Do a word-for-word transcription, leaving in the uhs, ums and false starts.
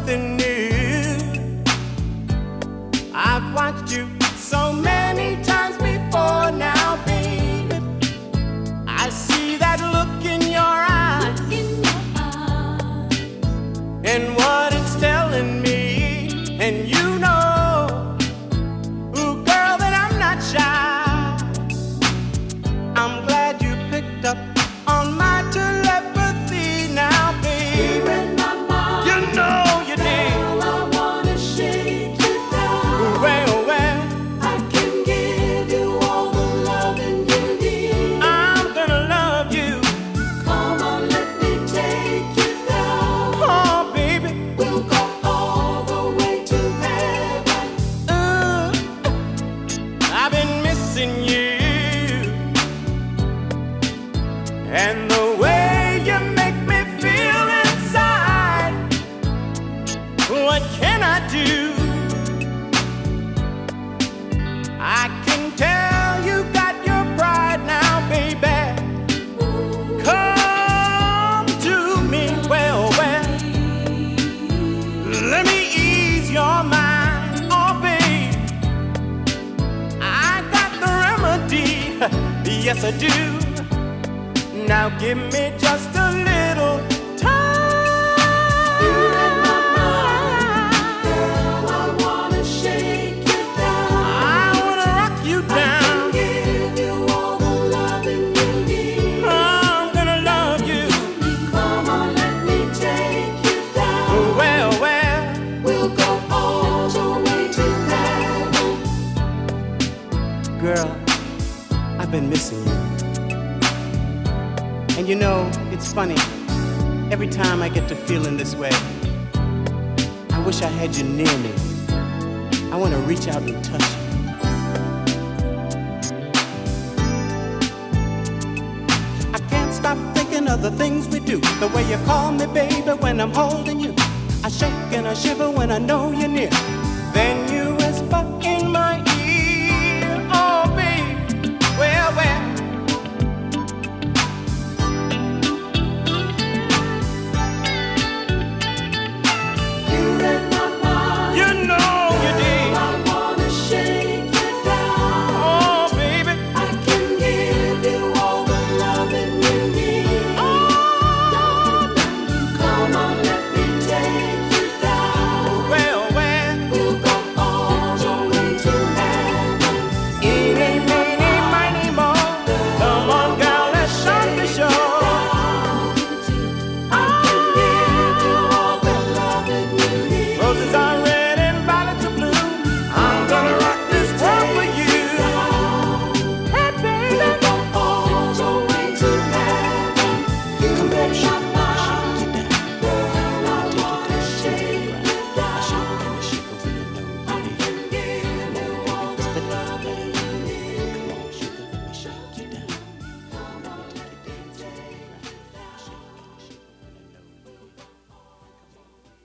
something new. I've watched you so many times before now, baby. I see that look in your eyes, look in your eyes. And what it's telling me. And you know, ooh, girl, that I'm not shy. I'm glad you picked up on my telepathy now, baby. You're in my mind. You know you did. Girl, I wanna shake you down. Well, well, I can give you all the loving you need. I'm gonna love you. Come on, let me take you down. Oh, baby. We'll go all the way to heaven. Uh, I've been missing you. And the way you make me feel inside. What can I do? I can tell you got your pride now, baby. Come to me, well, well. Let me ease your mind, oh, babe. I got the remedy, yes, I do. Now give me just a little time. You're in my mind. Girl, I wanna shake you down. I wanna rock you I can down. give you all the loving you need. I'm gonna love you. Come on, let me take you down. Well, well, We'll go all the way to heaven. girl, I've been missing you. And you know, it's funny. Every time I get to feeling this way, I wish I had you near me. I want to reach out and touch you. I can't stop thinking of the things we do. The way you call me, baby, when I'm holding you. I shake and I shiver when I know you're near. Then you